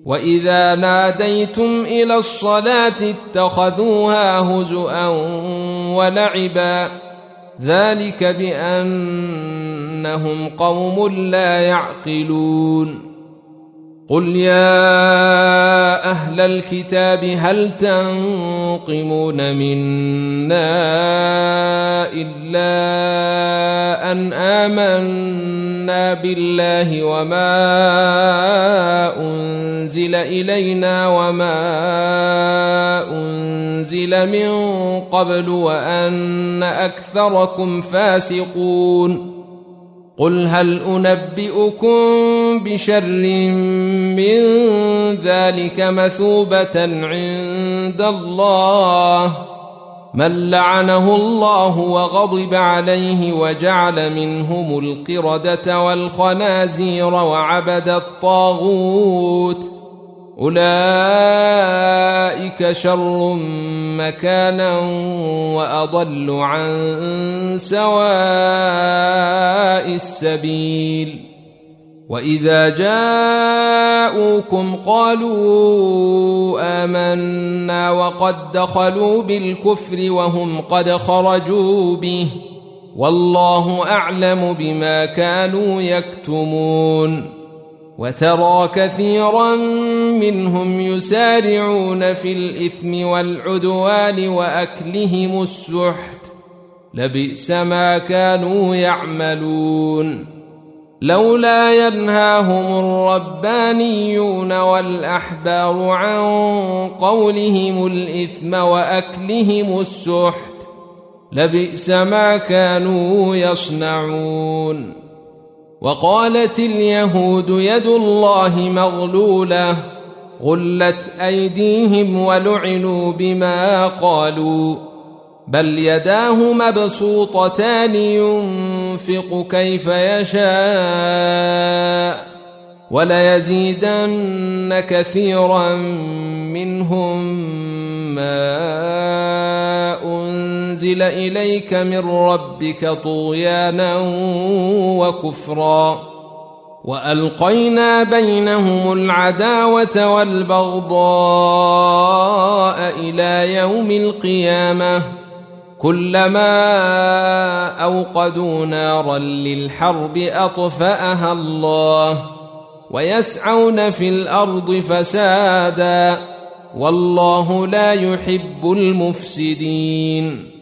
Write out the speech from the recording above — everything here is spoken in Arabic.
وإذا ناديتم إلى الصلاة اتخذوها هزؤا ولعبا ذلك بأنهم قوم لا يعقلون قل يا أهل الكتاب هل تنقمون منا إلا أن آمنا بالله وما أنزل إلينا وما أنزل من قبل وأن أكثركم فاسقون قل هل أنبئكم بشر من ذلك مثوبة عند الله من لعنه الله وغضب عليه وجعل منهم القردة والخنازير وعبد الطاغوت أولئك شر مكانا وأضل عن سواء السبيل وإذا جاءوكم قالوا آمنا وقد دخلوا بالكفر وهم قد خرجوا به والله أعلم بما كانوا يكتمون وترى كثيرا منهم يسارعون في الإثم والعدوان وأكلهم السحت لبئس ما كانوا يعملون لولا ينهاهم الربانيون والأحبار عن قولهم الإثم وأكلهم السحت لبئس ما كانوا يصنعون وقالت اليهود يد الله مغلولة غلت أيديهم ولعنوا بما قالوا بل يداه مبسوطتان ينفق كيف يشاء وليزيدن كثيرا منهم ما أنزل إليك من ربك طغيانا وكفرا وألقينا بينهم العداوة والبغضاء إلى يوم القيامة كلما أوقدوا نارا للحرب أطفأها الله ويسعون في الأرض فسادا والله لا يحب المفسدين